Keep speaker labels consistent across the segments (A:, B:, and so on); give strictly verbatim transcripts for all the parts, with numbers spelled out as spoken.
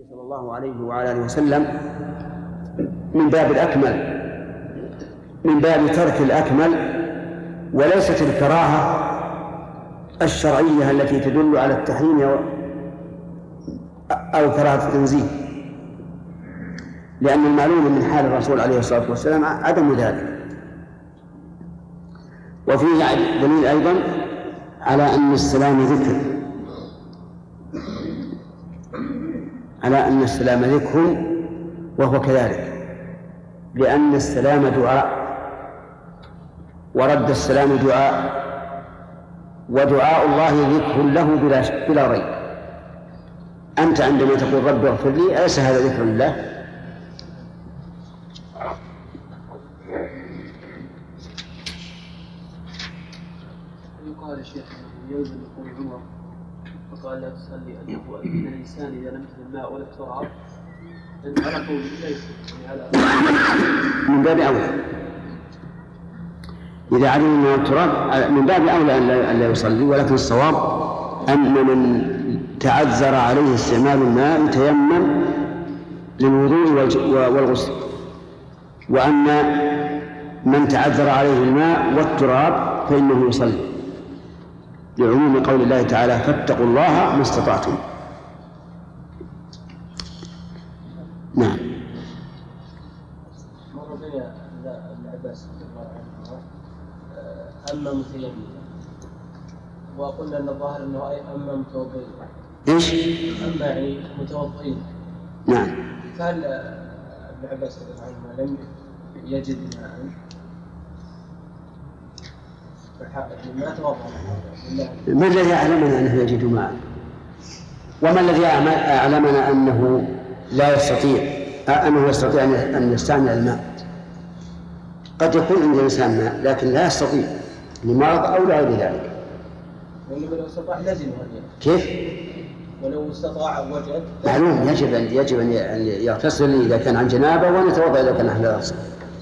A: النبي صلى الله عليه وعلى آله وسلم من باب الأكمل، من باب ترك الأكمل، وليست الكراهة الشرعية التي تدل على التحريم أو كراهة التنزيه، لأن المعلوم من حال الرسول عليه الصلاة والسلام عدم ذلك. وفيه دليل أيضا على أن السلام ذكر، على أن السلام ذكر وهو كذلك، لأن السلام دعاء، ورد السلام دعاء، ودعاء الله ذكر له بلا, بلا ريب. أنت عندما تقول رب اغفر لي أليس هذا ذكر لله؟
B: يقال يا شيخ يوجد يقول عمر فقال لا تصلي أنه أن الإنسان إذا لم يجد الماء ولا التراب أن على قول ليس
A: من باب أولى إذا علم من التراب من باب أولى أن لا يصلي، ولكن الصواب أن من تعذر عليه استعمال الماء يتيمم للوضوء والغسل، وأن من تعذر عليه الماء والتراب فإنه يصلي، لعموم قول الله تعالى فاتقوا الله ما استطعتم. نعم.
B: مر بنا ابن عباس رضي الله عنهما أما متيمما، وقلنا أن الظاهر أنه أما متوضئين.
A: إيش؟
B: أما يعني متوضئين.
A: نعم.
B: فهل ابن عباس رضي الله عنهما لم يجد ماء؟
A: ما الذي أعلمنا أنه يجد ماء؟ وما الذي أعلمنا أنه لا يستطيع أنه يستطيع أن يستعمل الماء؟ قد يكون عند الإنسان ماء لكن لا يستطيع لمرض أو لغير ذلك.
B: ولو استطاع لازم
A: كيف؟
B: ولو استطاع وجد
A: معلوم يجب أن يجب أن يغتسل إذا كان عن جنابة، وأن يتوضأ إذا كان أهل الغسل.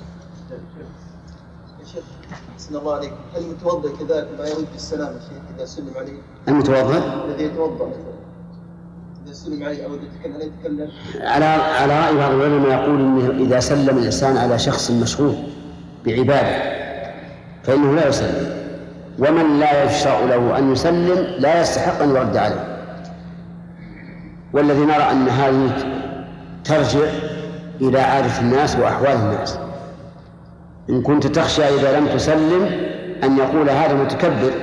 C: أحسن الله عليك. هل المتوضئ كذلك ما يرد بالسلام الشيخ إذا سلم عليه؟
A: المتوضئ
C: الذي يتوضأ إذا سلم عليه أو يتكلم عليه يتكلم
A: على على رأي بعض العلماء يقول إنه إذا سلم الإنسان على شخص مشغول بعبادة فإنه لا يسلم، ومن لا يشرع له أن يسلم لا يستحق أن يرد عليه. والذي نرى أن هذه ترجع إلى عادة الناس وأحوال الناس. إن كنت تخشى إذا لم تسلم أن يقول هذا متكبر،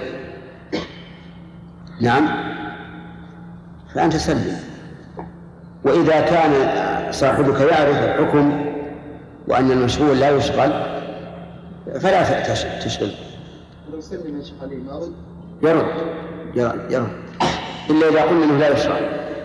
A: نعم، فأنت سلم. وإذا كان صاحبك يعرف الحكم وأن المشغول لا يشغل فلا تشغل.
C: لو سلم يشغل عليه ما رد؟
A: يرد يرد يرد إلا إذا قلنا أنه لا يشغل.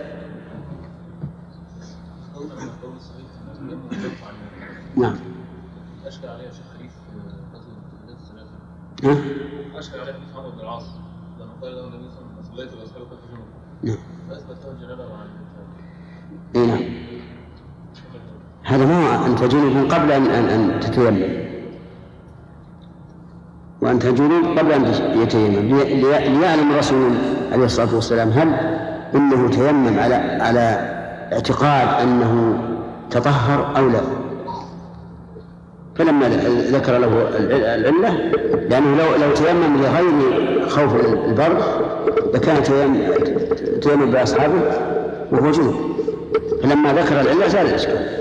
A: نعم.
D: أشكل عليه شيخ خليف غزوة الثلاثة.
A: ها؟
D: أشكل عليه حديث عمرو بن العاص لما قال له النبي صلى الله عليه وسلم صليت الأصحاب كنت جنوب.
A: نعم.
D: فأثبت له الجنابة مع
A: إيه نعم. هذا ما أنت جنوب قبل أن أن أن تتيمم، وأنت جنوب قبل أن يتيمم، ليعلم الرسول عليه الصلاة والسلام هل إنه تيمم على على اعتقاد أنه تطهر أو لا. فلما ذكر له العلة، لأنه لو لو تيمم لغير خوف البرد لكان تيمم بأصحابه وهو جنوب، فلما ذكر العلة زال الإشكال.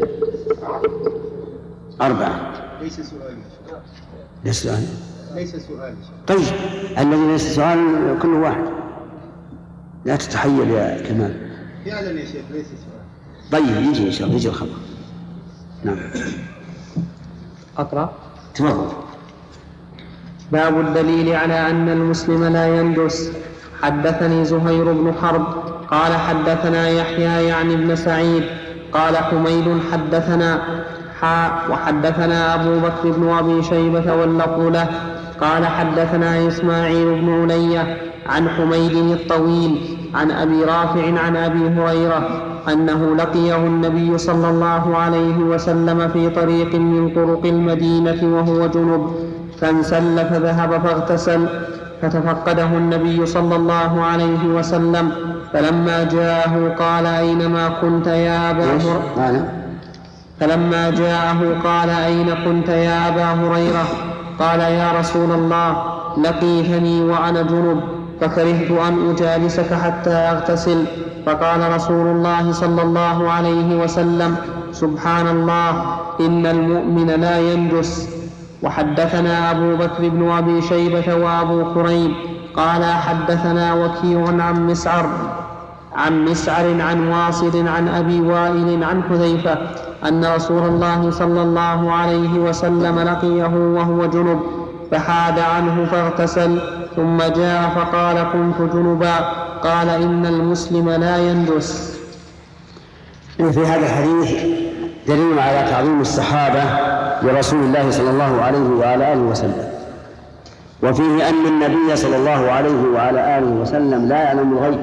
A: أربعة.
C: ليس سؤال.
A: ليس سؤال.
C: ليس سؤال.
A: طيب الذي ليس سؤال كل واحد، لا تتحيل يا كمال.
C: فعلا يا شيخ ليس سؤال.
A: طيب يجي إن شاء الله يجي الخبر. نعم.
E: أقرأ.
A: تفضل.
E: باب الدليل على أن المسلم لا يندس. حدثني زهير بن حرب قال حدثنا يحيى يعني ابن سعيد قال حميد حدثنا حاء وحدثنا أبو بكر بن أبي شيبة واللفظ له قال حدثنا إسماعيل بن علية عن حميد الطويل عن أبي رافع عن أبي هريرة أنه لقيه النبي صلى الله عليه وسلم في طريق من طرق المدينة وهو جنب، فانسل فذهب فاغتسل، فتفقده النبي صلى الله عليه وسلم، فلما جاءه قال أينما كنت يا أبا هريرة فلما جاءه قال أين كنت يا أبا هريرة؟ قال يا رسول الله لقيتني وأنا جنب فكرهت أن أجالسك حتى أغتسل. فقال رسول الله صلى الله عليه وسلم سبحان الله إن المؤمن لا ينجس. وحدثنا أبو بكر بن أبي شيبة وأبو كريب قال حدثنا وكيع عن مسعر عن مسعر عن واصل عن أبي وائل عن حذيفة أن رسول الله صلى الله عليه وسلم لقيه وهو جنب فحاد عنه فاغتسل ثم جاء فقال كنت جنبا. قال إن المسلم لا ينجس.
A: في هذا الحديث دليل على تعظيم الصحابة لرسول الله صلى الله عليه وعلى آله وسلم، وفيه أن النبي صلى الله عليه وعلى آله وسلم لا يعلم الغيب،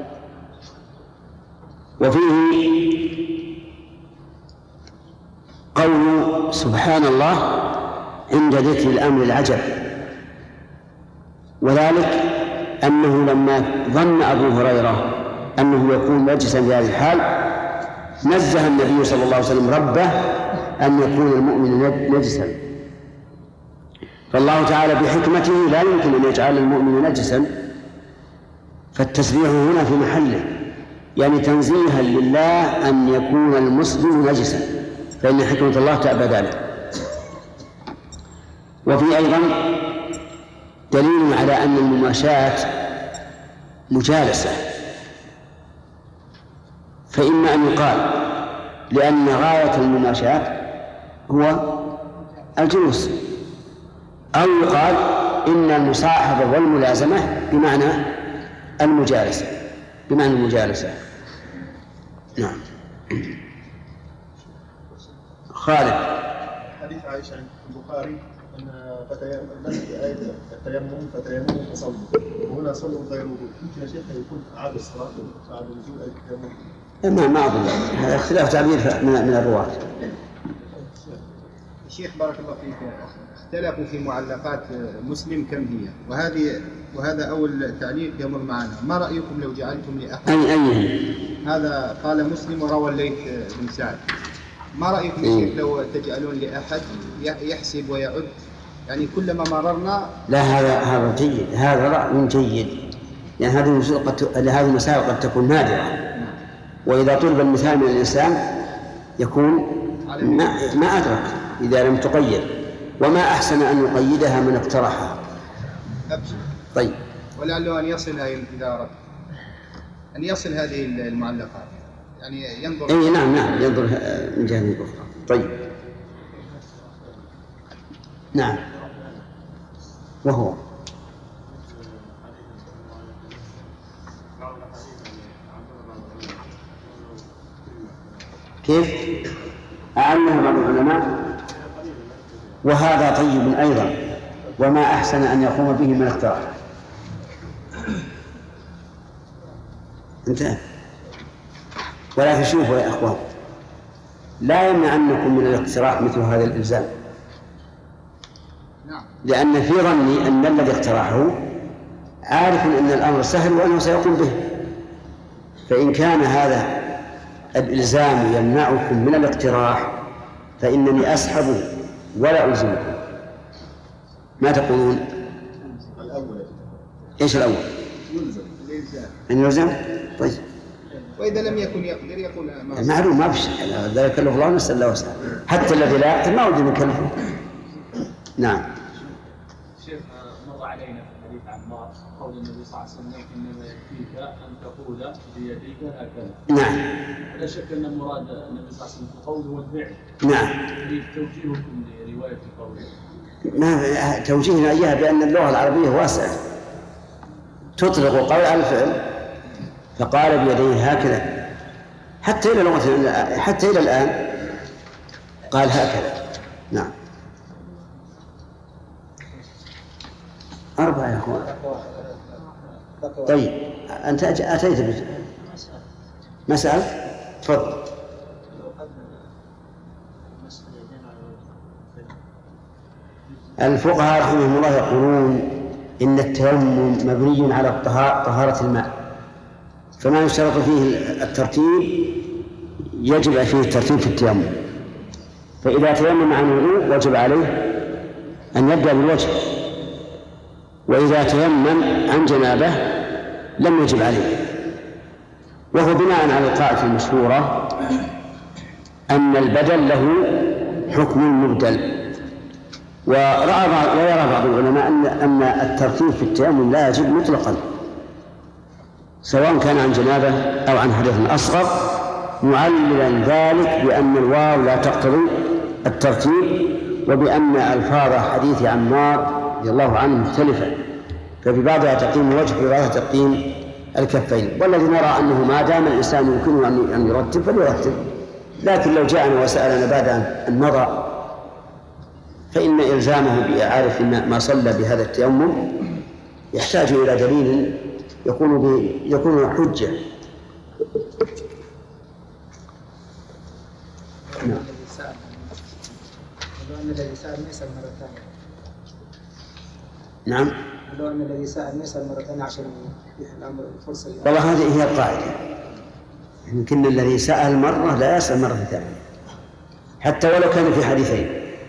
A: وفيه قول سبحان الله عند ذكر الأمر العجب، وذلك أنه لما ظن أبو هريرة أنه يكون نجسا في هذه الحال نزه النبي صلى الله عليه وسلم ربه أن يكون المؤمن نجسا، فالله تعالى بحكمته لا يمكن أن يجعل المؤمن نجسا، فالتسبيح هنا في محله، يعني تنزيها لله أن يكون المسلم نجسا، فإن حكمة الله تأبى ذلك. وفي أيضا دليل على أن المماشاة مجالسة، فإما أن يقال لأن غاية المماشاة هو الجلوس، أو يقال إن المصاحبة والملازمة بمعنى المجالسة بمعنى المجالسة. نعم. خالد.
C: حديث عائشة عند البخاري أن آية التيمم فتيمموا فصلوا، وهنا صلوا غير وضوء، يمكن يا شيخ يكون أعاد الصلاة بعد نزول آية التيمم؟
A: ما ما أظن، هذا اختلاف تعبير من من الرواة.
F: الشيخ بارك الله فيك، اختلفوا في معلقات مسلم كم هي، وهذه وهذا أول تعليق يمر معنا، ما رأيكم لو جعلتم لأحد
A: أي أي
F: هذا قال مسلم وروى الليث بن سعد، ما رأيكم يا شيخ لو تجعلون لأحد يحسب ويعد، يعني كلما مررنا؟
A: لا، هذا هذا جيد، هذا رأي جيد، يعني هذه المسائل قد هذه المسائل قد تكون نادرة، وإذا طلب المثال من الإنسان يكون ما, ما أدرك إذا لم تقيد، وما أحسن أن يقيدها من اقترحها.
F: أبشر.
A: طيب.
F: ولعله أن يصل إذا أردت أن يصل هذه المعلقات، يعني ينظر.
A: أي نعم نعم ينظر من جهة أخرى. طيب. نعم. وهو كيف أعلمها بعض العلماء، وهذا طيب أيضا، وما أحسن أن يقوم به من اقتراح. انتهى. ولا تشوفوا يا أخوان، لا يمنعنكم من الاقتراح مثل هذا الإلزام، لأن في ظني أن الذي اقترحه عارف أن الأمر سهل وأنه سيقوم به، فإن كان هذا الإلزام يمنعكم من الاقتراح فإنني أسحبه ولا ألزمكم. ما تقولون؟
C: الأول.
A: إيش الأول؟
C: يلزم.
A: أن يلزم؟ طيب.
F: وإذا لم يكن يقدر يقول ما
A: معلوم، ما فيش، لا يكلف الله نفسا إلا وسعها، حتى الذي لا يقدر ما وجد يكلفه. نعم.
B: شيخ، مر علينا في الحديث عن عمار قول النبي صلى الله عليه وسلم إنما يكفيك أن تقول بيديك هكذا.
A: نعم.
B: لا شك أن مراد النبي صلى الله عليه وسلم في القول والفعل.
A: نعم.
B: توجيهكم لرواية قوله.
A: ما توجيهنا إياها بأن اللغة العربية واسعة، تطلق القول على الفعل، فقال بيديه هكذا، حتى إلى لغة حتى إلى الآن قال هكذا. نعم. أربعة يا أخوان. طيب أنت أتيت بمسألة، تفضل. الفقهاء رحمهم الله يقولون إن التيمم مبني على طهارة الماء، فما يشترط فيه الترتيب يجب فيه الترتيب في التيمم. فإذا تيمم عن وضوء وجب عليه أن يبدأ بالوجه، وإذا تيمم عن جنابه لم يجب عليه. وهو بناء على القاعدة المشهورة أن البدل له حكم المبدل. ورأى ويرى بعض العلماء أن أن الترتيب في التيمم لا يجب مطلقا، سواء كان عن جنابه أو عن حدث أصغر، معللا ذلك بأن الواو لا تقتضي الترتيب، وبأن ألفاظ حديث عمار رضي الله عنه مختلفة، ففي بعضها تقييم الوجه وفي بعضها تقييم الكفين. والذي نرى أنه ما دام الإنسان يمكنه أن يرتب فليرتب، لكن لو جاءنا وسألنا بعد أن مضى فإن إلزامه بإعادة ما صلى بهذا التيمم يحتاج إلى دليل يكون يكون حجة.
G: نعم. لو أن الذي سأل ما يسأل مرة ثانية.
A: نعم.
G: لو أن الذي سأل ما يسأل مرة ثانية عشان الأمر فرصة.
A: والله هذه هي القاعدة، يمكن الذي سأل مرة لا يسأل مرة ثانية حتى ولو كان في حديثين.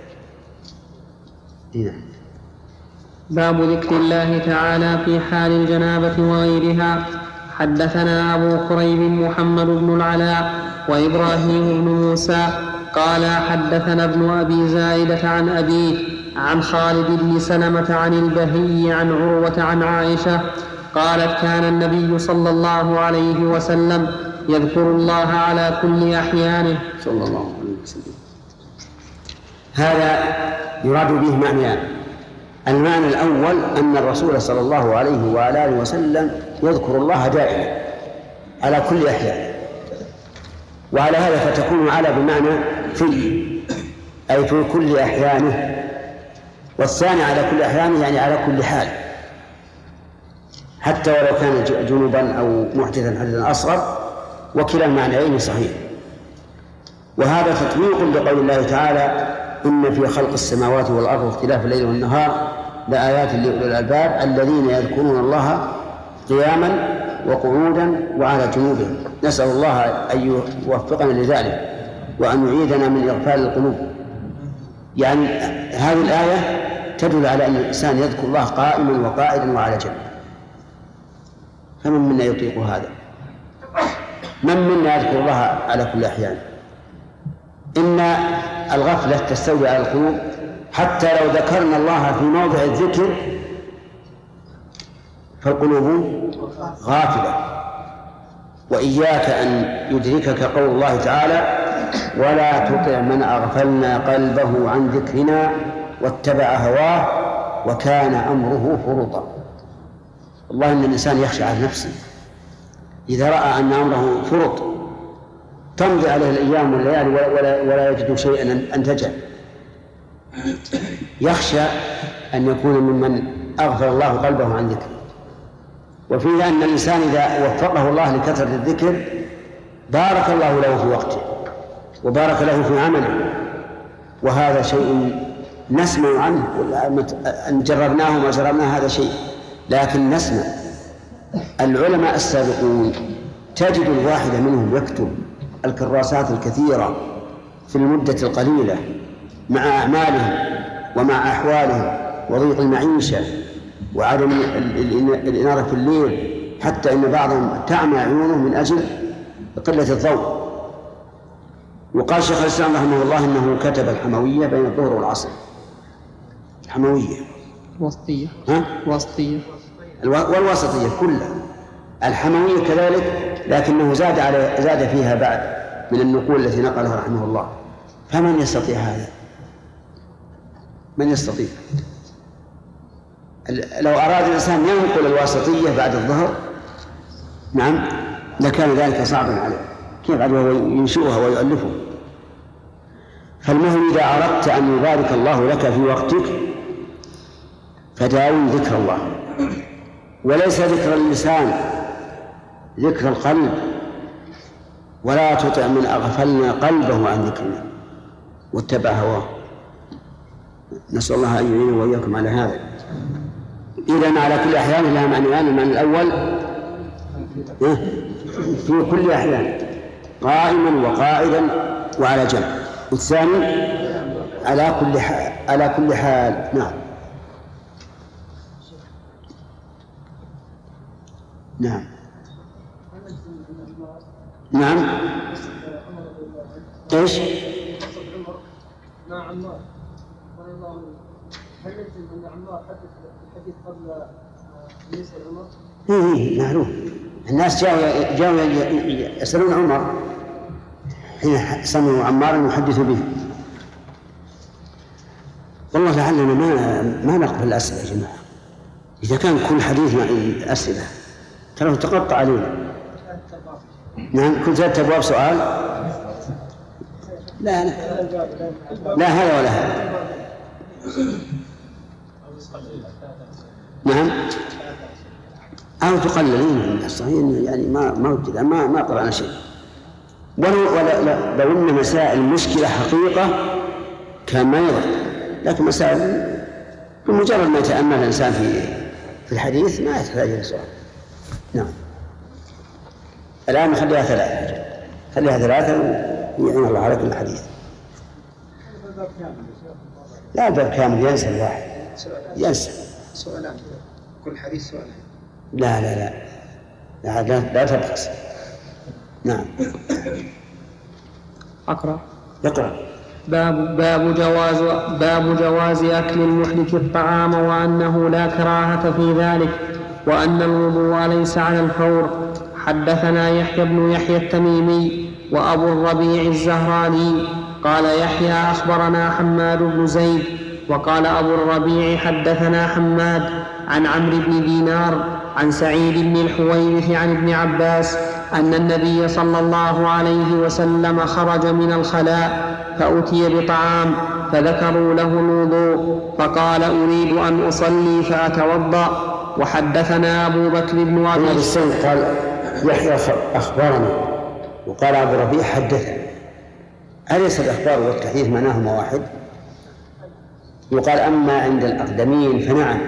A: نعم.
E: باب ذكر الله تعالى في حال الجنابة وغيرها. حدثنا أبو كريب محمد بن العلاء وإبراهيم بن موسى قال حدثنا ابن أبي زائدة عن أبيه عن خالد بن سلمة عن البهي عن عروة عن عائشة قالت كان النبي صلى الله عليه وسلم يذكر الله على كل أحيانه.
A: صلى الله عليه وسلم. هذا يراد به معنيان. المعنى الأول أن الرسول صلى الله عليه وآله وسلم يذكر الله دائما على كل أحيانه، وعلى هذا فتكون على بمعنى في، أي في كل أحيانه، والثاني على كل أحيانه يعني على كل حال، حتى ولو كان جنوبا أو محدثا حدثا أصغر، وكلا المعنيين صحيح. وهذا تطبيق لقول الله تعالى إن في خلق السماوات والأرض واختلاف الليل والنهار لآيات لأولي الألباب الذين يذكرون الله قياما وقعودا وعلى جنوبهم. نسأل الله أن يوفقنا لذلك وأن يعيدنا من إغفال القلوب. يعني هذه الآية تدل على أن الإنسان يذكر الله قائما وقاعدا وعلى جنب. فمن منا يطيق هذا؟ من منا يذكر الله على كل أحيان؟ إن الغفلة تستولي على القلوب، حتى لو ذكرنا الله في موضع الذكر فالقلوب غافلة. وإياك أن يدركك قول الله تعالى ولا تطع من أغفلنا قلبه عن ذكرنا واتبع هواه وكان أمره فرطا. والله إن الإنسان يخشى على نفسه إذا رأى أن أمره فرط، تمضي عليه الأيام والليالي ولا, ولا يجد شيئا أنتجه. يخشى أن يكون ممن أغفل الله قلبه عن ذكره. وفيه أن الإنسان إذا وفقه الله لكثرة الذكر بارك الله له في وقته وبارك له في عمله، وهذا شيء نسمع عنه، أن جربناه وما جربناه هذا شيء، لكن نسمع. العلماء السابقون تجد الواحد منهم يكتب الكراسات الكثيرة في المدة القليلة مع أعمالهم ومع أحوالهم وضيق المعيشة وعدم الإنارة في الليل، حتى إن بعضهم تعمى عيونه من أجل قلة الضوء. وقال شيخ الإسلام رحمه الله إنه كتب الحموية بين الظهر والعصر. الحموية
E: وسطية
A: ها؟
E: وسطية
A: والوسطية كلها. الحموية كذلك، لكنه زاد على زاد فيها بعد من النقول التي نقلها رحمه الله. فمن يستطيع هذا؟ من يستطيع؟ لو أراد الإنسان ينقل الوسطية بعد الظهر نعم لكان ذلك صعبا عليه، كيف عاد هو ينشئها ويؤلفها؟ فالمهم إذا أردت أن يبارك الله لك في وقتك فداوم ذكر الله، وليس ذكر اللسان، ذكر القلب. ولا تطع من أغفلنا قلبه عن ذكرنا واتبع هواه. نسأل الله أن يعيننا وإياكم على هذا. إذن على كل أحيان لها معنيان. المعنى الأول في كل أحيان قائما وقاعدا وعلى جنب، والثاني على كل حال على كل حال. نعم نعم نعم ايش؟
G: مع عمار رضي الله عنه، هل نجزم ان عمار حدث الحديث قبل ليس عمر؟
A: ايه معروف، الناس جاءوا جاءوا يسألون عمر حين سمعوا عمارا يحدث به. والله لعلنا ما ما نقبل الأسئلة يا جماعة. إذا كان كل حديث مع الأسئلة ترى تقطع علينا. نعم كل ثلاثة أبواب سؤال. لا لا لا هذا ولا هذا. نعم أو تقللين الناس يعني ما ما ما ما قرأنا شيء. ولو ولا لو إن مسائل مشكلة حقيقة كان ما يضر، لكن مسائل بمجرد ما يتأمل الإنسان في في الحديث ما يحتاج إلى سؤال. نعم الآن نخليها ثلاثة، خليها ثلاثة ويعين الله على كل حديث. لا الباب كامل ينسى الواحد ينسى
F: سؤالان كل حديث سؤال.
A: لا لا لا لا لا, لا تبخس. نعم
E: أقرأ.
A: اقرأ.
E: باب باب جواز باب جواز أكل المحدث الطعام وأنه لا كراهة في ذلك وأن الوضوء ليس على الفور. حدثنا يحيى بن يحيى التميمي وأبو الربيع الزهراني قال يحيى أخبرنا حماد بن زيد وقال أبو الربيع حدثنا حماد عن عمرو بن دينار عن سعيد بن الحويرث عن ابن عباس أن النبي صلى الله عليه وسلم خرج من الخلاء فأتي بطعام فذكروا له الوضوء فقال أريد أن أصلي فأتوضأ. وحدثنا أبو بكر بن أبي
A: شيبة قال يحيى أخبرنا وقال أبو الربيع حدثنا. أليس الأخبار والتحديث معناهما واحد؟ يقال أما عند الأقدمين فنعم،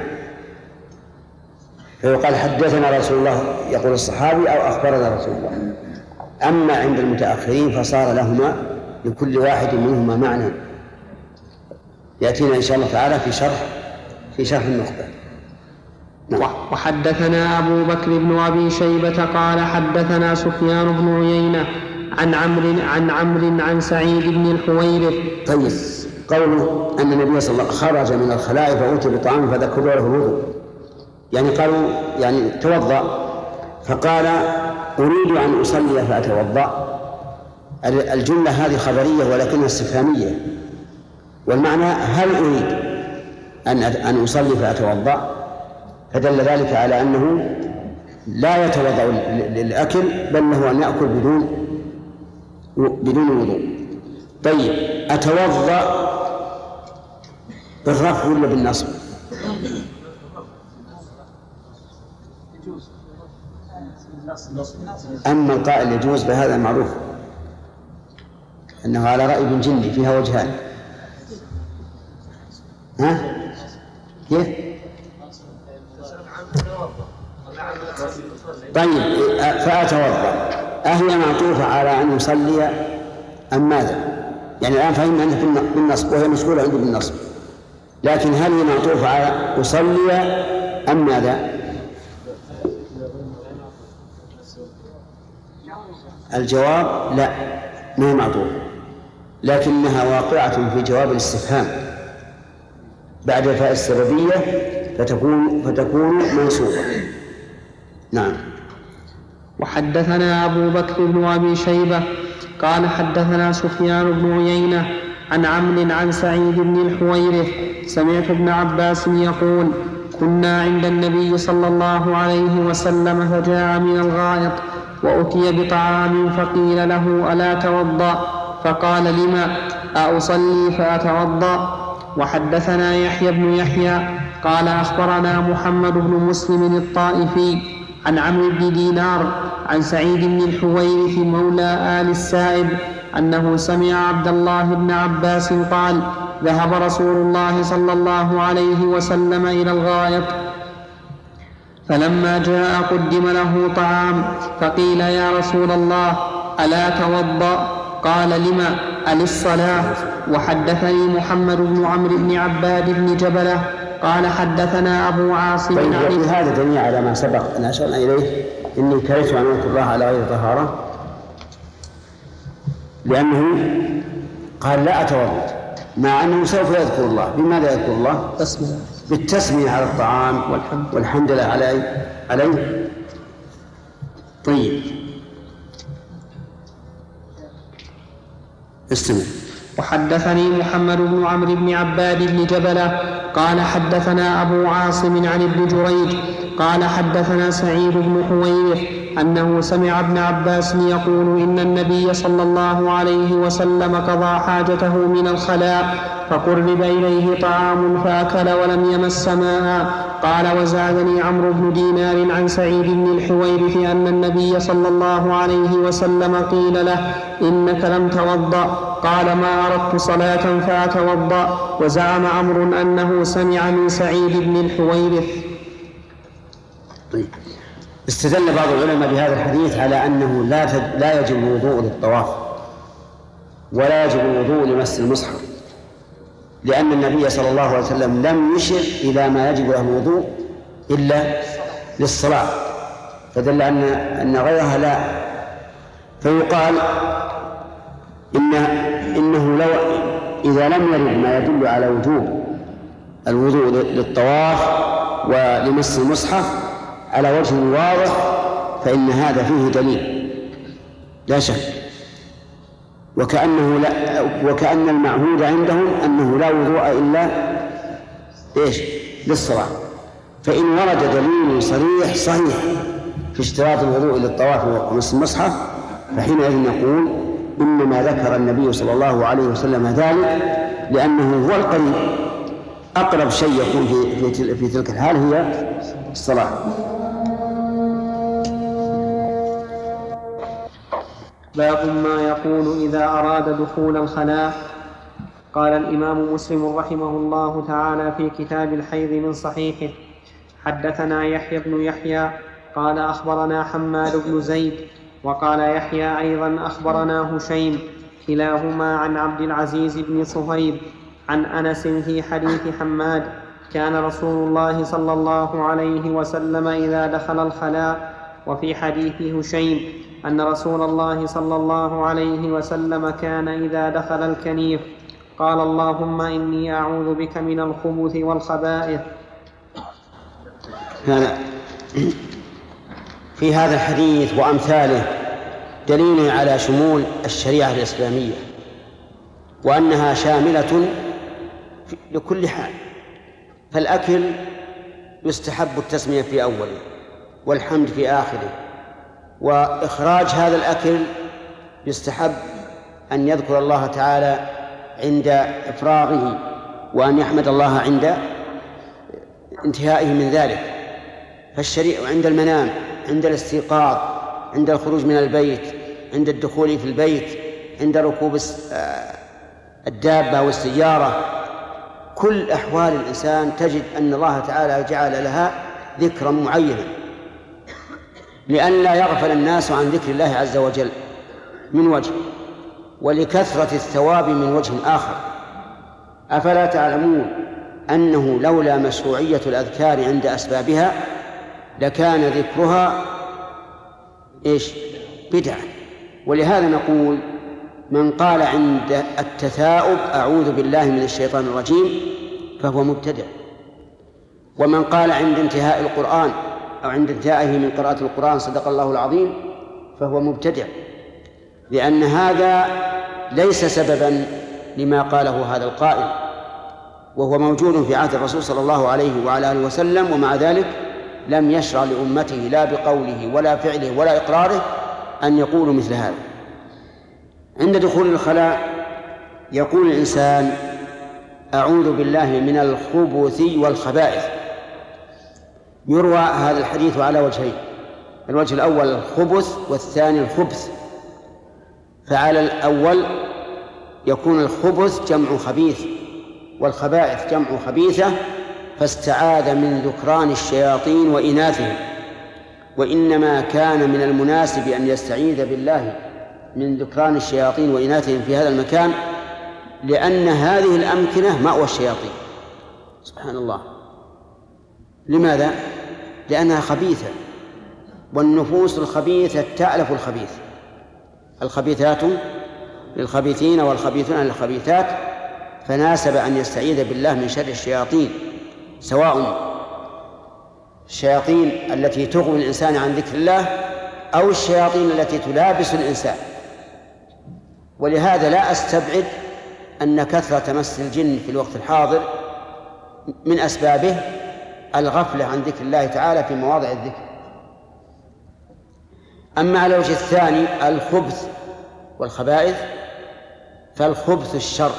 A: فيقال حدثنا رسول الله يقول الصحابي أو أخبرنا رسول الله. أما عند المتأخرين فصار لهما لكل واحد منهما معنى يأتينا إن شاء الله تعالى في شرح في شرح النخبة.
E: نعم. وحدثنا أبو بكر بن أبي شيبة قال حدثنا سفيان بن عيينة عن عمرو عن عمرو عن سعيد بن الحويرث.
A: طيب قوله أن النبي صلى الله عليه وسلم خرج من الخلاء فأتي بطعام فذكروا له الوضوء، يعني قالوا يعني توضأ فقال أريد أن أصلي فأتوضأ. الجملة هذه خبرية ولكنها استفهامية، والمعنى هل أريد أن أن أصلي فأتوضأ، فدل ذلك على أنه لا يتوضأ للأكل بل له أن يأكل بدون بدون وضوء. طيب أتوضأ بالرفع ولا بالنصب؟ أما القائل يجوز فهذا معروف أنه على رأي ابن جندي فيها وجهان. ها؟ كيف؟ طيب فأتوضأ أهي معطوفة على أن يصلي أم ماذا؟ يعني الآن فهمنا أنها بالنصب وهي مشغولة عنده بالنصب، لكن هل هي معطوفة على أصلي أم ماذا؟ الجواب لا، ما هي معطوفة، لكنها واقعة في جواب الاستفهام بعد الفاء السببية فتكون فتكون منصوبة. نعم.
E: وحدثنا أبو بكر بن أبي شيبة قال حدثنا سفيان بن عيينة عن عمرو عن سعيد بن الحويرث سمعت ابن عباس يقول كنا عند النبي صلى الله عليه وسلم فجاء من الغائط وأتي بطعام فقيل له ألا توضأ فقال لما أصلي فأتوضأ. وحدثنا يحيى بن يحيى قال أخبرنا محمد بن مسلم الطائفي عن عمرو بن دينار عن سعيد بن الحويرث مولى آل السائب أنه سمع عبد الله بن عباس قال ذهب رسول الله صلى الله عليه وسلم إلى الغائط فلما جاء قدم له طعام فقيل يا رسول الله ألا توضأ؟ قال لما؟ أللصلاة؟ وحدثني محمد بن عمرو بن عباد بن جبلة قال حدثنا أبو عاصم.
A: طيب وفي هذا دليل على ما سبق أن أشرنا إليه إني كرهت أن أذكر الله على غير طهارة، لأنه قال لا أتوضأ مع أنه سوف يذكر الله. بماذا يذكر الله؟
E: تسمية.
A: بالتسمية على الطعام والحمد, والحمد لله عليه. عليه. طيب استمع.
E: وحدثني محمد بن عمرو بن عباد بن جبلة قال حدثنا أبو عاصم عن ابن جريج قال حدثنا سعيد بن حويرث أنه سمع ابن عباس يقول إن النبي صلى الله عليه وسلم قضى حاجته من الخلاء فقرب إليه طعام فأكل ولم يمس ماء. قال وزادني عمرو بن دينار عن سعيد بن الحويرث أن النبي صلى الله عليه وسلم قيل له إنك لم توضأ؟ قال ما أردت صلاة فأتوضأ. وزعم عمرو أنه سمع من سعيد بن الحويرث.
A: طيب. استدل بعض العلماء بهذا الحديث على أنه لا لا يجب الوضوء للطواف ولا يجب الوضوء لمس المصحف، لأن النبي صلى الله عليه وسلم لم يشر إلى ما يجب له الوضوء إلا للصلاة، فدل أن أن غيرها لا. فيقال إن إنه لو إذا لم يرد ما يدل على وجوب الوضوء للطواف ولمس المصحف على وجه واضح فإن هذا فيه دليل لا شك، وكأنه لا وكأن المعهود عندهم أنه لا وضوء إلا إيش؟ للصلاة. فإن ورد دليل صريح صحيح في اشتراط الوضوء للطواف ومس المصحف فحينئذ نقول إنما ذكر النبي صلى الله عليه وسلم ذلك لأنه هو القريب، أقرب شيء يكون في, في, في تلك الحال هي الصلاة.
E: باب ما يقول إذا أراد دخول الخلاء. قال الإمام مسلم رحمه الله تعالى في كتاب الحيض من صحيحه حدثنا يحيى بن يحيى قال أخبرنا حماد بن زيد وقال يحيى أيضا أخبرنا هشيم كلاهما عن عبد العزيز بن صهيب عن أنس في حديث حماد كان رسول الله صلى الله عليه وسلم إذا دخل الخلاء. وفي حديث هشيم أن رسول الله صلى الله عليه وسلم كان إذا دخل الكنيف قال اللهم إني أعوذ بك من الخبث والخبائث.
A: هذا في هذا الحديث وأمثاله دليل على شمول الشريعة الإسلامية وأنها شاملة لكل حال. فالأكل يستحب التسمية في أوله والحمد في آخره، وإخراج هذا الأكل يستحب أن يذكر الله تعالى عند إفراغه وأن يحمد الله عند انتهائه من ذلك. فالشريعة عند المنام، عند الاستيقاظ، عند الخروج من البيت، عند الدخول في البيت، عند ركوب الدابة والسيارة، كل أحوال الإنسان تجد أن الله تعالى جعل لها ذكرا معينا لئلا يغفل الناس عن ذكر الله عز وجل من وجه، ولكثرة الثواب من وجه آخر. أفلا تعلمون أنه لولا مشروعية الأذكار عند أسبابها لكان ذكرها إيش؟ بدعة. ولهذا نقول من قال عند التثاؤب أعوذ بالله من الشيطان الرجيم فهو مبتدع، ومن قال عند انتهاء القرآن أو عند انتهائه من قراءة القرآن صدق الله العظيم فهو مبتدع، لأن هذا ليس سببا لما قاله هذا القائل، وهو موجود في عهد الرسول صلى الله عليه وعلى آله وسلم، ومع ذلك لم يشرع لأمته لا بقوله ولا فعله ولا إقراره أن يقولوا مثل هذا. عند دخول الخلاء يقول الإنسان أعوذ بالله من الخبث والخبائث. يروى هذا الحديث على وجهين، الوجه الأول الخبث والثاني الخبث. فعلى الأول يكون الخبث جمع خبيث والخبائث جمع خبيثة، فاستعاذ من ذكران الشياطين وإناثهم، وإنما كان من المناسب أن يستعيذ بالله من ذكران الشياطين وإناثهم في هذا المكان، لأن هذه الأمكنة مأوى الشياطين. سبحان الله. لماذا؟ لأنها خبيثة، والنفوس الخبيثة تألف الخبيث. الخبيثات للخبيثين والخبيثون للخبيثات، فناسب أن يستعيذ بالله من شر الشياطين، سواء الشياطين التي تغوي الإنسان عن ذكر الله أو الشياطين التي تلابس الإنسان. ولهذا لا أستبعد أن كثرة مس الجن في الوقت الحاضر من أسبابه الغفلة عن ذكر الله تعالى في مواضع الذكر. أما على الوجه الثاني الخبث والخبائث، فالخبث الشر،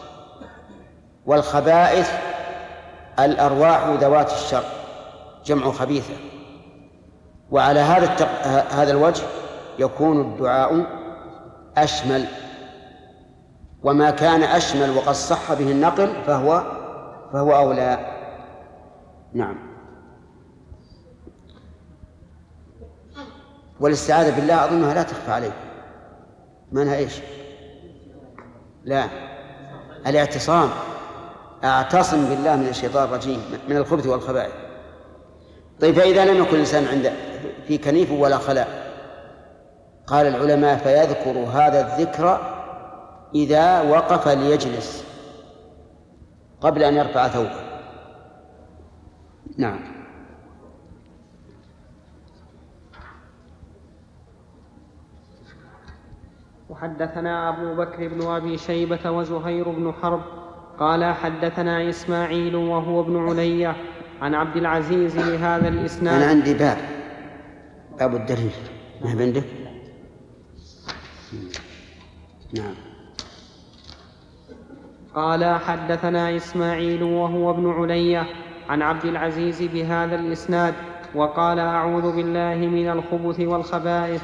A: والخبائث الأرواح ذوات الشر، جمع خبيثة. وعلى هذا التق... هذا الوجه يكون الدعاء أشمل، وما كان أشمل وقد صح به النقل فهو فهو أولى. نعم. والاستعاذة بالله أظنها لا تخفى عليكم. منها إيش؟ لا، الاعتصام. أعتصم بالله من الشيطان الرجيم، من الخبث والخبائث. طيب فإذا لم يكن الإنسان عنده في كنيف ولا خلاء، قال العلماء فيذكر هذا الذكر إذا وقف ليجلس قبل أن يرفع ثوبه. نعم.
E: وحدثنا أبو بكر بن أبي شيبة وزهير بن حرب قال حدثنا إسماعيل وهو ابن علية عن عبد العزيز لهذا الإسناد.
A: أنا عندي باب باب الدليل، ما هو عندك؟ نعم.
E: قال حدثنا إسماعيل وهو ابن علية عن عبد العزيز بهذا الإسناد، وقال أعوذ بالله من الخبث والخبائث.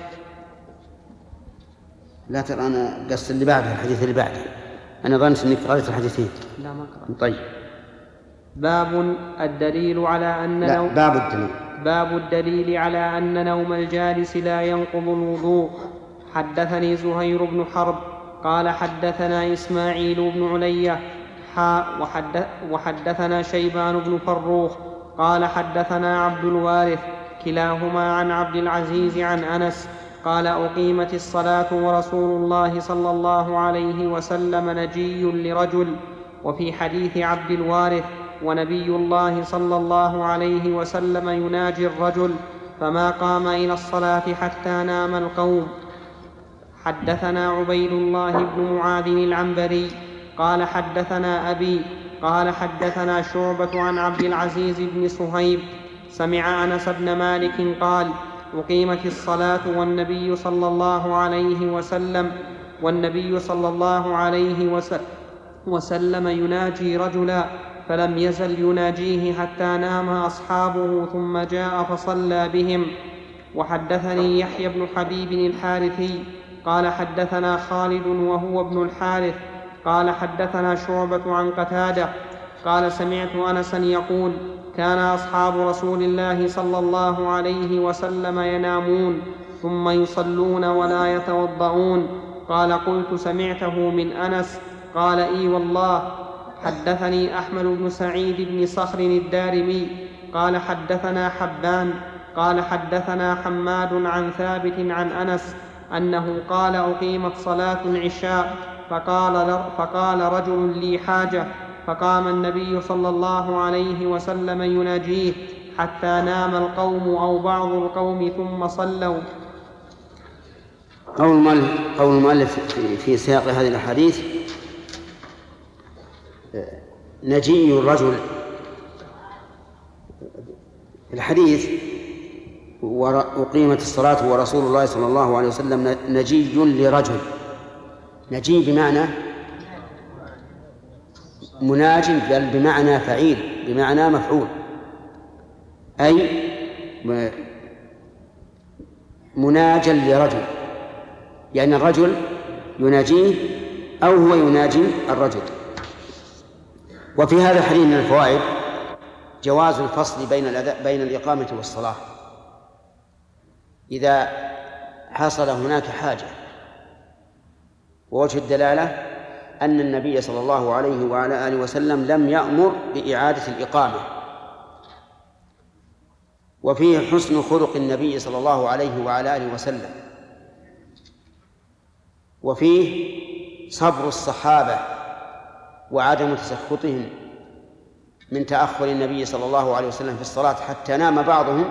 A: لا ترى أنا قصد اللي بعده، الحديث اللي بعده، أنا ظننت أنك قرأت الحديثين.
E: لا ما قرأت.
A: طيب.
E: باب الدليل على أن
A: لا
E: نوم
A: باب الدليل
E: باب الدليل على أن نوم الجالس لا ينقض الوضوء. حدثني زهير بن حرب قال حدثنا إسماعيل بن علية حاء وحدث وحدثنا شيبان بن فروخ قال حدثنا عبد الوارث كلاهما عن عبد العزيز عن أنس قال أقيمت الصلاة ورسول الله صلى الله عليه وسلم نجي لرجل. وفي حديث عبد الوارث ونبي الله صلى الله عليه وسلم يناجي الرجل فما قام إلى الصلاة حتى نام القوم. حدثنا عبيد الله بن معاذ العنبري قال حدثنا أبي قال حدثنا شعبة عن عبد العزيز بن صهيب سمع أنس بن مالك قال أقيمت الصلاة والنبي صلى الله عليه وسلم والنبي صلى الله عليه وسلم يناجي رجلا فلم يزل يناجيه حتى نام أصحابه ثم جاء فصلى بهم. وحدثني يحيى بن حبيب الحارثي قال حدثنا خالد وهو ابن الحارث قال حدثنا شعبة عن قتادة قال سمعت أنسا يقول كان أصحاب رسول الله صلى الله عليه وسلم ينامون ثم يصلون ولا يتوضؤون. قال قلت سمعته من أنس؟ قال إي والله. حدثني أحمد بن سعيد بن صخر الدارمي قال حدثنا حبان قال حدثنا حماد عن ثابت عن أنس أنه قال أقيمت صلاة العشاء فقال, فقال رجل لي حاجة فقام النبي صلى الله عليه وسلم يناجيه حتى نام القوم أو بعض القوم ثم صلوا.
A: قول المؤلف, قول المؤلف في سياق هذه الأحاديث نجي الرجل. الحديث وأقيمت الصلاة ورسول الله صلى الله عليه وسلم نجي لرجل. نجي بمعنى مناج، بل بمعنى فعيل، بمعنى مفعول، أي مناجا لرجل، يعني الرجل يناجيه أو هو يناجي الرجل. وفي هذا الحديث من الفوائد جواز الفصل بين بين الإقامة والصلاة إذا حصل هناك حاجة. ووجه الدلالة أن النبي صلى الله عليه وعلى آله وسلم لم يأمر بإعادة الإقامة، وفيه حسن خلق النبي صلى الله عليه وعلى آله وسلم، وفيه صبر الصحابة وعدم تسخطهم من تأخر النبي صلى الله عليه وسلم في الصلاة حتى نام بعضهم،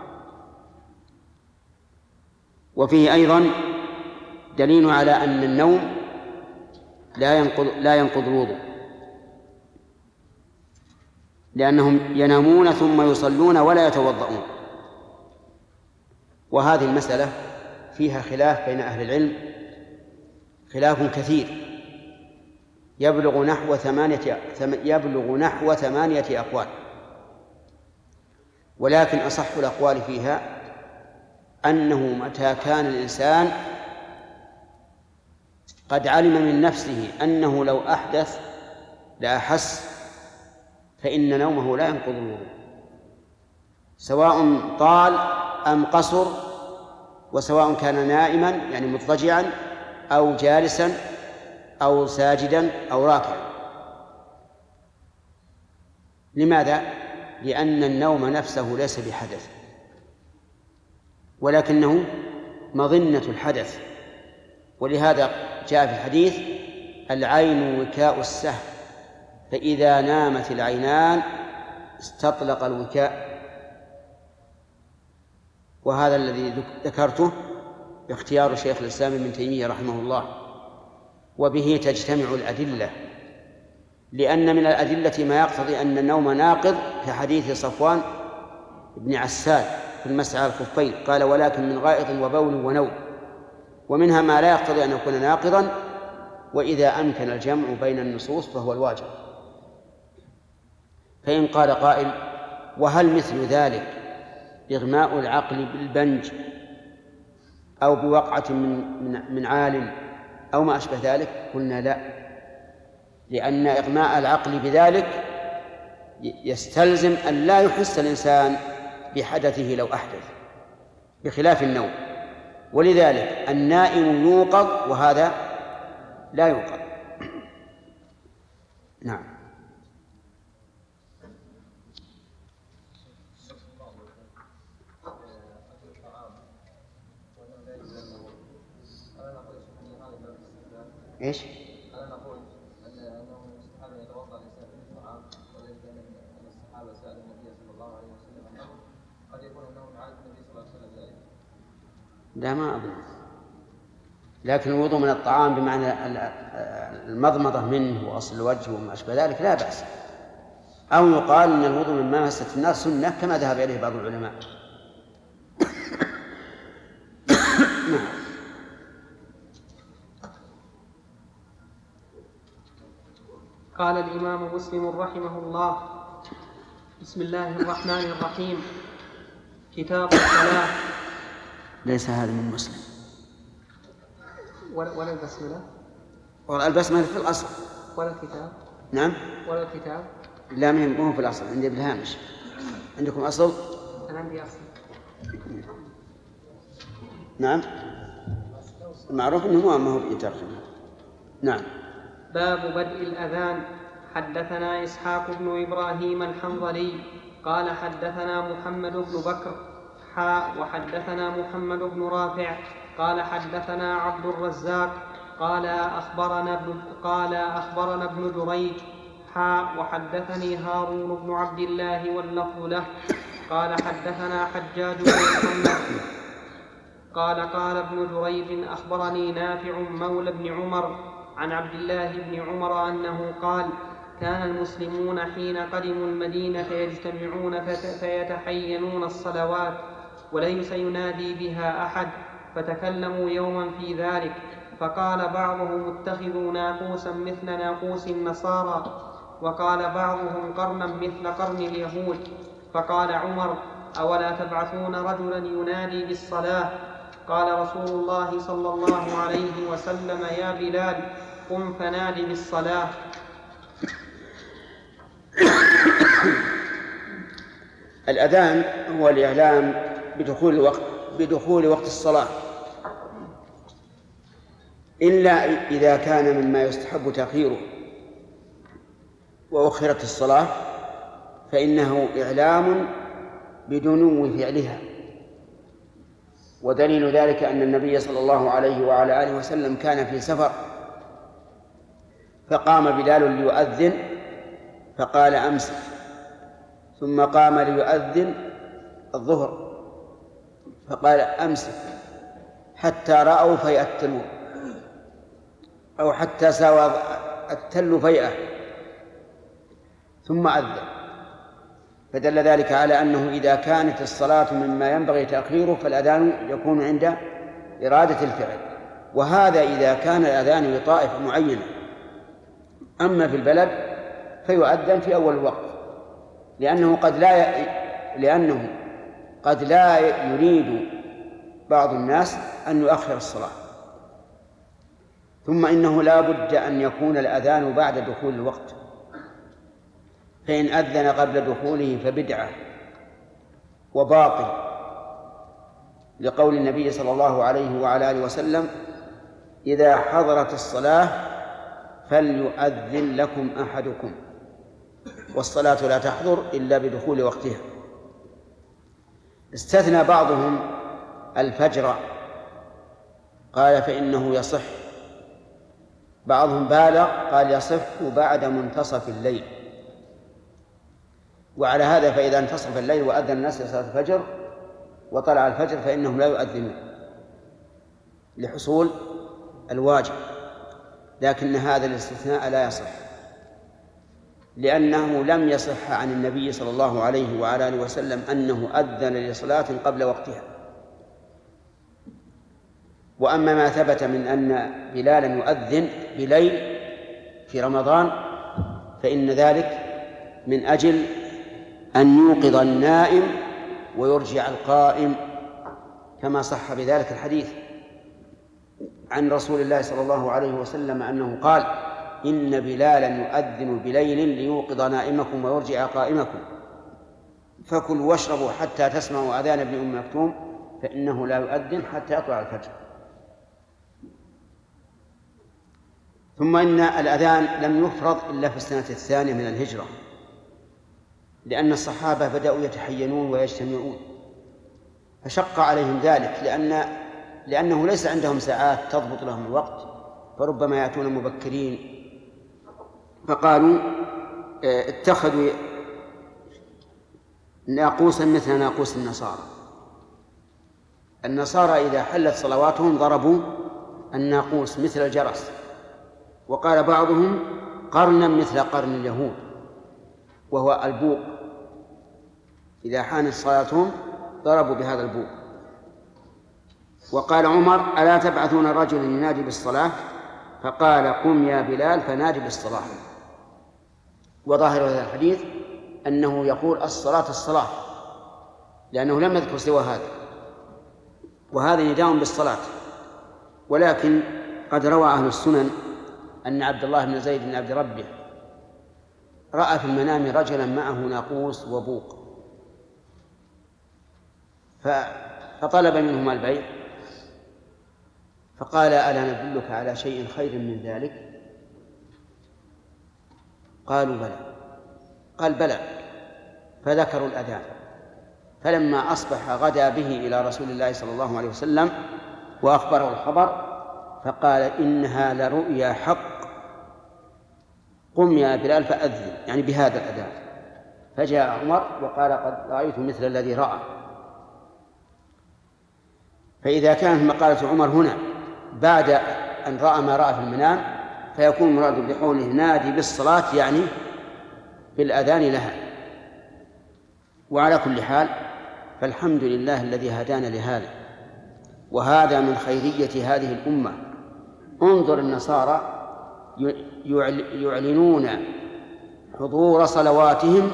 A: وفيه أيضا دليل على أن النوم لا ينقض لا ينقض الوضوء، لأنهم ينامون ثم يصلون ولا يتوضؤون. وهذه المسألة فيها خلاف بين أهل العلم، خلاف كثير يبلغ نحو ثمانية يبلغ نحو ثمانية أقوال، ولكن أصح الأقوال فيها أنه متى كان الإنسان قد علم من نفسه أنه لو أحدث لأحس فإن نومه لا ينقض الوضوء، سواء طال أم قصر، وسواء كان نائما يعني مضطجعا أو جالسا أو ساجدا أو راكعا. لماذا؟ لأن النوم نفسه ليس بحدث، ولكنه مظنة الحدث. ولهذا جاء في الحديث: العين وكاء السهم، فإذا نامت العينان استطلق الوكاء. وهذا الذي ذكرته باختيار شيخ الإسلام ابن تيمية رحمه الله، وبه تجتمع الأدلة، لأن من الأدلة ما يقتضي أن النوم ناقض كحديث صفوان بن عسال في المسح على الخفين، قال: ولكن من غائط وبول ونوم. ومنها ما لا يقتضي أن يكون ناقضا، وإذا أمكن الجمع بين النصوص فهو الواجب. فإن قال قائل: وهل مثل ذلك إغماء العقل بالبنج أو بوقعة من من عال أو ما أشبه ذلك؟ قلنا لا، لأن إغماء العقل بذلك يستلزم أن لا يحس الإنسان بحدثه لو أحدث، بخلاف النوم. ولذلك النائم يوقظ وهذا لا يوقظ. نعم. ايش؟
D: أنا نقول أنه مستحب أن يتوضأ الإنسان في الطعام، وذلك أن الصحابة سألوا النبي صلى الله عليه وسلم عنه، قد يكون أنه من عادة النبي صلى الله عليه وسلم ذلك.
A: لا، ما أظن. لكن الوضوء من الطعام بمعنى المضمضة منه وأصل الوجه وما أشبه ذلك لا بأس. أو يقال أن الوضوء من ما مست النار سنة كما ذهب إليه بعض العلماء.
E: قال الإمام مسلم رحمه الله: بسم الله الرحمن الرحيم. كتاب الصلاة.
A: ليس هذا من مسلم.
E: ولا, ولا البسملة؟
A: ولا البسملة في الأصل.
E: ولا الكتاب؟
A: نعم.
E: ولا الكتاب؟
A: لا، مو في الأصل، عندي بالهامش. عندكم أصل؟
E: أنا عندي أصل.
A: نعم. المعروف أنه ما هو بيترجم. نعم.
E: باب بدء الأذان. حدثنا إسحاق بن إبراهيم الحنظلي قال حدثنا محمد بن بكر حاء وحدثنا محمد بن رافع قال حدثنا عبد الرزاق قال أخبرنا ابن قال أخبرنا ابن جريج حاء وحدثني هارون بن عبد الله واللفظ له قال حدثنا حجاج بن محمد قال قال ابن جريج أخبرني نافع مولى بن عمر عن عبد الله بن عمر أنه قال: كان المسلمون حين قدموا المدينة يجتمعون فيتحينون الصلوات وليس ينادي بها أحد، فتكلموا يوما في ذلك، فقال بعضهم: اتخذوا ناقوسا مثل ناقوس النصارى، وقال بعضهم: قرنا مثل قرن اليهود. فقال عمر: أولا تبعثون رجلا ينادي بالصلاة؟ قال رسول الله صلى الله عليه وسلم: يا بلال قم فنادي بالصلاة.
A: الأذان هو الإعلام بدخول الوقت بدخول وقت الصلاة، إلا إذا كان مما يستحب تأخيره وأخرت الصلاة فإنه إعلام بدنو فعلها. ودليل ذلك أن النبي صلى الله عليه وعلى آله وسلم كان في سفر فقام بلال ليؤذن فقال أمسك، ثم قام ليؤذن الظهر فقال أمسك، حتى رأوا فيء التنور أو حتى ساوى التل فيئة ثم أذن. فدل ذلك على أنه إذا كانت الصلاة مما ينبغي تأخيره فالأذان يكون عند إرادة الفعل، وهذا إذا كان الأذان لطائفة معينة. أما في البلد فيؤذن في أول الوقت، لأنه قد لا ي... لأنه قد لا يريد بعض الناس أن يؤخر الصلاة. ثم إنه لا بد أن يكون الأذان بعد دخول الوقت، فإن أذن قبل دخوله فبدعة وباطل، لقول النبي صلى الله عليه وعلى آله وسلم: إذا حضرت الصلاة فليؤذن لكم أحدكم، والصلاة لا تحضر إلا بدخول وقتها. استثنى بعضهم الفجر قال فإنه يصح، بعضهم بالغ قال يصح بعد منتصف الليل. وعلى هذا فإذا انتصف الليل وأذن الناس لصلاة الفجر وطلع الفجر فإنهم لا يؤذنون لحصول الواجب، لكن هذا الاستثناء لا يصح، لأنه لم يصح عن النبي صلى الله عليه وعلى آله وسلم أنه أذن لصلاة قبل وقتها. وأما ما ثبت من أن بلالا يؤذن بليل في رمضان فإن ذلك من أجل أن يوقظ النائم ويرجع القائم، كما صح بذلك الحديث عن رسول الله صلى الله عليه وسلم أنه قال: إن بلالا يؤذن بليل ليوقظ نائمكم ويرجع قائمكم، فكلوا واشربوا حتى تسمعوا أذان ابن أم مكتوم فإنه لا يؤذن حتى يطلع الفجر. ثم إن الأذان لم يفرض إلا في السنة الثانية من الهجرة، لأن الصحابة بدأوا يتحينون ويجتمعون فشق عليهم ذلك، لأن لأنه ليس عندهم ساعات تضبط لهم الوقت، فربما يأتون مبكرين، فقالوا اتخذوا ناقوسا مثل ناقوس النصارى. النصارى إذا حلت صلواتهم ضربوا الناقوس مثل الجرس، وقال بعضهم قرنا مثل قرن اليهود وهو البوق، إذا حانت صلاتهم ضربوا بهذا البوق. وقال عمر: ألا تبعثون رجلا ينادي بالصلاة؟ فقال: قم يا بلال فنادي بالصلاة. وظاهر هذا الحديث أنه يقول الصلاة الصلاة، لأنه لم يذكر سوى هذا، وهذا نداء بالصلاة. ولكن قد روى أهل السنن أن عبد الله بن زيد بن عبد ربه رأى في المنام رجلا معه ناقوس وبوق، فطلب منهما البيع، فقال: ألا ندلك على شيء خير من ذلك؟ قالوا: بلى. قال: بلى. فذكروا الأذان، فلما أصبح غدا به إلى رسول الله صلى الله عليه وسلم وأخبره الخبر، فقال: إنها لرؤيا حق، قم يا بلال فأذن، يعني بهذا الأذان. فجاء عمر وقال: قد رأيت مثل الذي رأى. فإذا كانت مقالة عمر هنا بعد أن رأى ما رأى في المنام فيكون مراد بقوله نادي بالصلاة يعني بالأذان لها. وعلى كل حال فالحمد لله الذي هدانا لهذا، وهذا من خيرية هذه الأمة. انظر النصارى يعلنون حضور صلواتهم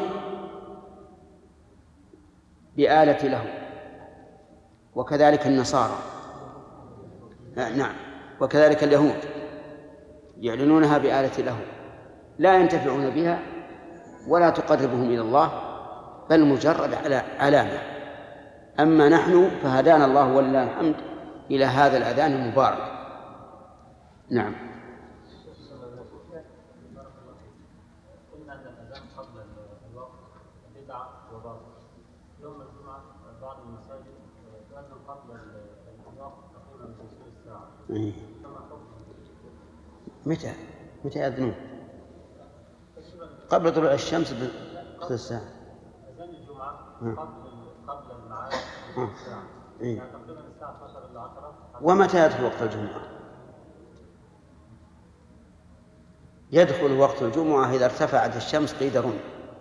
A: بآلة له، وكذلك النصارى، نعم، وكذلك اليهود يعلنونها بآلة له، لا ينتفعون بها ولا تقربهم إلى الله، بل مجرد علامة. أما نحن فهدانا الله ولله الحمد إلى هذا الأذان المبارك. نعم.
H: يوم الجمعة بعض المساجد كانوا قبل الوقت تقريبا بنصف الساعة.
A: إيه. متى؟ متى يأذنون؟ قبل طلوع الشمس بنصف الساعة.
H: أذان الجمعة قبل قبل الميعاد بنصف الساعة.
A: إيه.
H: يعني تقريبا الساعة اثنتا عشرة إلا عشرة.
A: ومتى يدخل وقت الجمعة؟ يدخل وقت الجمعة إذا ارتفعت الشمس قيد رمح.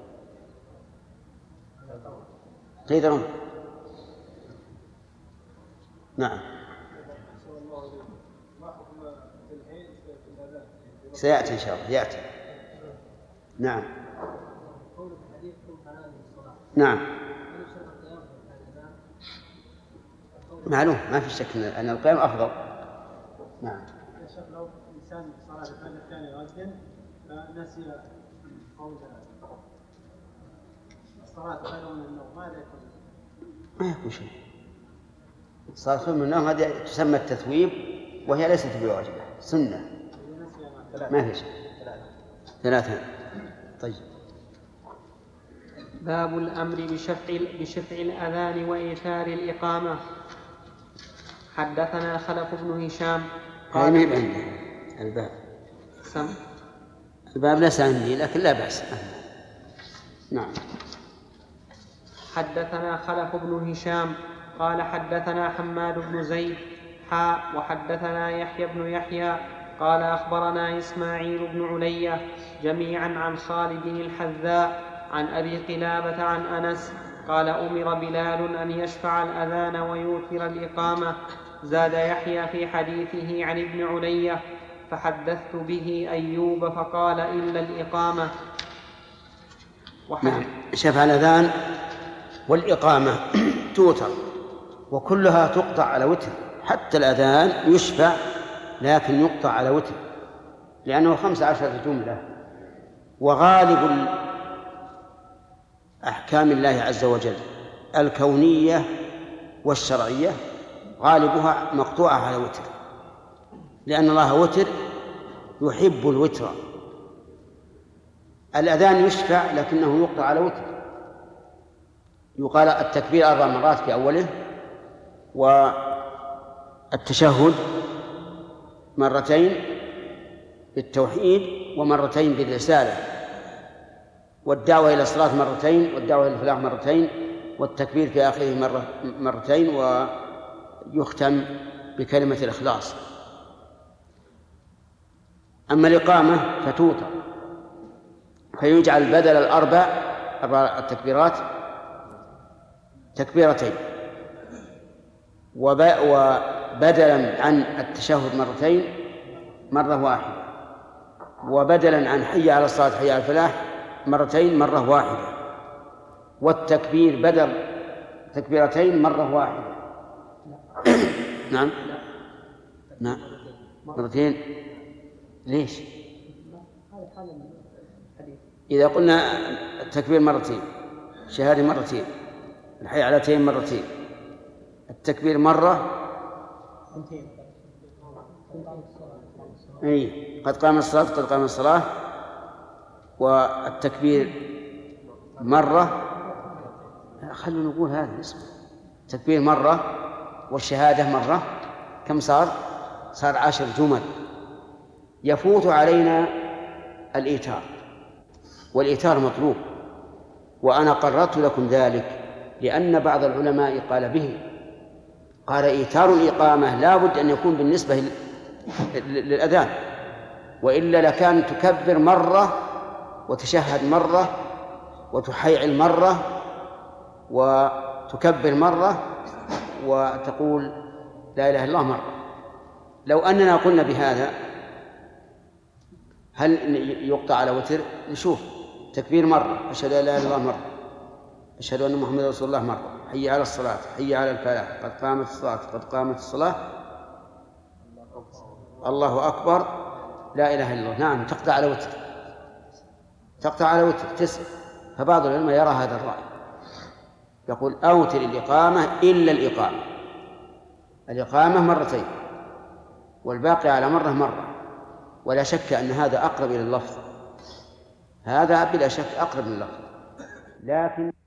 A: قيد رمح. نعم. سيأتي إن شاء الله يأتي. نعم. نعم. معلوم ما في شك أن القيام أفضل. نعم.
H: يا شيخ لو إنسان صلاة الفجر كان يؤذن فنسي قول الصلاة خير من النوم ماذا يكون؟
A: ما يكون شيء. صلاة خير من النوم هذه تسمى التثويب وهي ليست بواجبة، سنة. ما في شيء. ثلاثة. طيب.
E: باب الأمر بشفع بشفع الأذان وإيثار الإقامة. حدثنا خلف بن هشام
A: قال ما يبين الباب.
E: سم.
A: الباب ليس عندي لكن لا بأس. نعم.
E: حدثنا خلف بن هشام قال حدثنا حماد بن زيد حاء وحدثنا يحيى بن يحيى قال أخبرنا إسماعيل بن علية جميعا عن خالد الحذاء عن أبي قلابة عن أنس قال أمر بلال أن يشفع الأذان ويوتر الإقامة. زاد يحيى في حديثه عن ابن علية فحدثت به أيوب فقال إلا الإقامة.
A: نعم. شفع الأذان والإقامة توتر وكلها تقطع على وتر، حتى الأذان يشفع لكن يقطع على وتر لأنه خمس عشرة جملة. وغالب أحكام الله عز وجل الكونية والشرعية غالبها مقطوعة على وتر، لأن الله وتر يحب الوتر. الأذان يشفع لكنه يقطع على وتر. يقال التكبير أربع مرات في أوله، والتشهد مرتين بالتوحيد ومرتين بالرسالة، والدعوة إلى الصلاة مرتين، والدعوة إلى الفلاح مرتين، والتكبير في آخره مرة مرتين، ويختم بكلمة الإخلاص. أما الإقامة فتوتر فيجعل بدل الأربع أربع التكبيرات تكبيرتين، وبدلا عن التشهد مرتين مرة واحدة، وبدلا عن حي على الصلاة حي على الفلاح مرتين مرة واحدة، والتكبير بدل تكبيرتين مرة واحدة. نعم نعم مرتين. ليش؟ إذا قلنا التكبير مرتين، الشهادة مرتين، الحي علتين مرتين، التكبير مرة، أي قد قام الصلاة قد قام الصلاة، والتكبير مرة. خلونا نقول هذا اسمه التكبير مرة والشهادة مرة. كم صار؟ صار عشر جمل. يفوت علينا الإيتار، والإيتار مطلوب، وأنا قررت لكم ذلك لأن بعض العلماء قال به، قال إيتار الإقامة لا بد أن يكون بالنسبة للأذان، وإلا لكان تكبر مرة وتشهد مرة وتحيعل مرة وتكبر مرة وتقول لا إله إلا الله مرة. لو أننا قلنا بهذا هل يقطع على وتر؟ نشوف تكبير مرة، أشهد أن لا إله إلا الله مرة، أشهد أن محمدا رسول الله مرة، حي على الصلاة حي على الفلاح، قد قامت الصلاة قد قامت الصلاة، الله أكبر، لا إله إلا الله. نعم تقطع على وتر، تقطع على وتر تسع. فبعض العلماء يرى هذا الرأي يقول أوتر الإقامة إلا الإقامة، الإقامة مرتين والباقي على مرة مرة، ولا شك أن هذا أقرب إلى اللفظ، هذا بلا شك أقرب من اللفظ، لكن